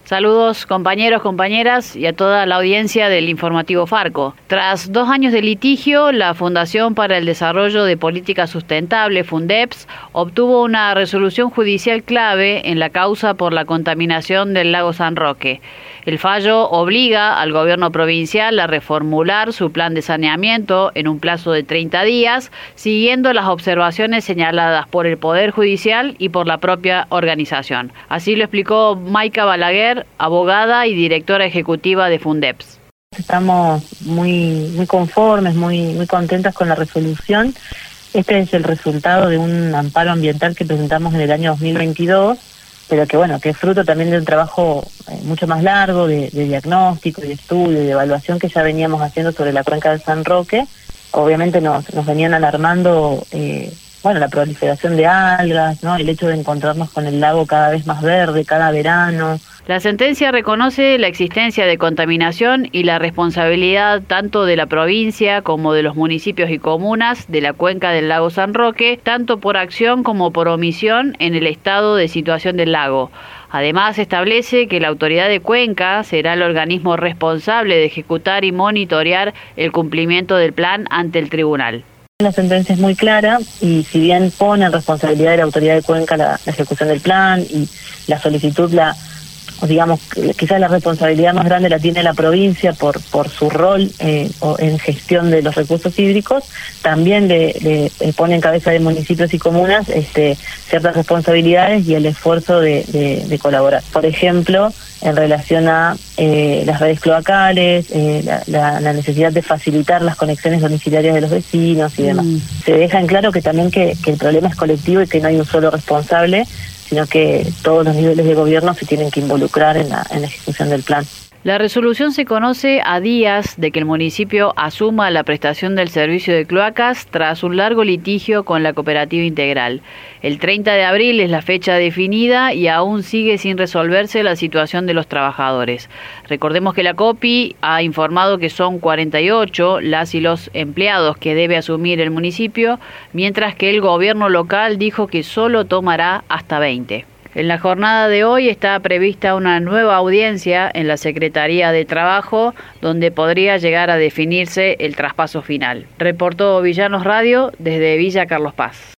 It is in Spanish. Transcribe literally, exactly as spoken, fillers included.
Saludos compañeros, compañeras y a toda la audiencia del informativo Farco. Tras dos años de litigio, la Fundación para el Desarrollo de Política Sustentable, Fundeps, obtuvo una resolución judicial clave en la causa por la contaminación del lago San Roque. El fallo obliga al gobierno provincial a reformular su plan de saneamiento en un plazo de treinta días, siguiendo las observaciones señaladas por el Poder Judicial y por la propia organización. Así lo explicó Maica Balaguer, abogada y directora ejecutiva de Fundeps. Estamos muy muy conformes, muy muy contentas con la resolución. Este es el resultado de un amparo ambiental que presentamos en el año dos mil veintidós, pero que bueno, que es fruto también de un trabajo eh, mucho más largo de, de diagnóstico, de estudio y de evaluación que ya veníamos haciendo sobre la cuenca del San Roque. Obviamente nos, nos venían alarmando eh, bueno, la proliferación de algas, ¿no? El hecho de encontrarnos con el lago cada vez más verde, cada verano. La sentencia reconoce la existencia de contaminación y la responsabilidad tanto de la provincia como de los municipios y comunas de la cuenca del lago San Roque, tanto por acción como por omisión en el estado de situación del lago. Además, establece que la autoridad de cuenca será el organismo responsable de ejecutar y monitorear el cumplimiento del plan ante el tribunal. La sentencia es muy clara y si bien pone en responsabilidad de la autoridad de cuenca la, la ejecución del plan y la solicitud, la digamos, quizás la responsabilidad más grande la tiene la provincia por por su rol eh, en gestión de los recursos hídricos, también le, le pone en cabeza de municipios y comunas este, ciertas responsabilidades y el esfuerzo de, de, de colaborar. Por ejemplo, en relación a eh, las redes cloacales, eh, la, la, la necesidad de facilitar las conexiones domiciliarias de los vecinos y demás. Mm. Se deja en claro que también que, que el problema es colectivo y que no hay un solo responsable, sino que todos los niveles de gobierno se tienen que involucrar en la, en la ejecución del plan. La resolución se conoce a días de que el municipio asuma la prestación del servicio de cloacas tras un largo litigio con la Cooperativa Integral. El treinta de abril es la fecha definida y aún sigue sin resolverse la situación de los trabajadores. Recordemos que la COPI ha informado que son cuarenta y ocho las y los empleados que debe asumir el municipio, mientras que el gobierno local dijo que solo tomará hasta veinte. En la jornada de hoy está prevista una nueva audiencia en la Secretaría de Trabajo, donde podría llegar a definirse el traspaso final. Reportó Villanos Radio desde Villa Carlos Paz.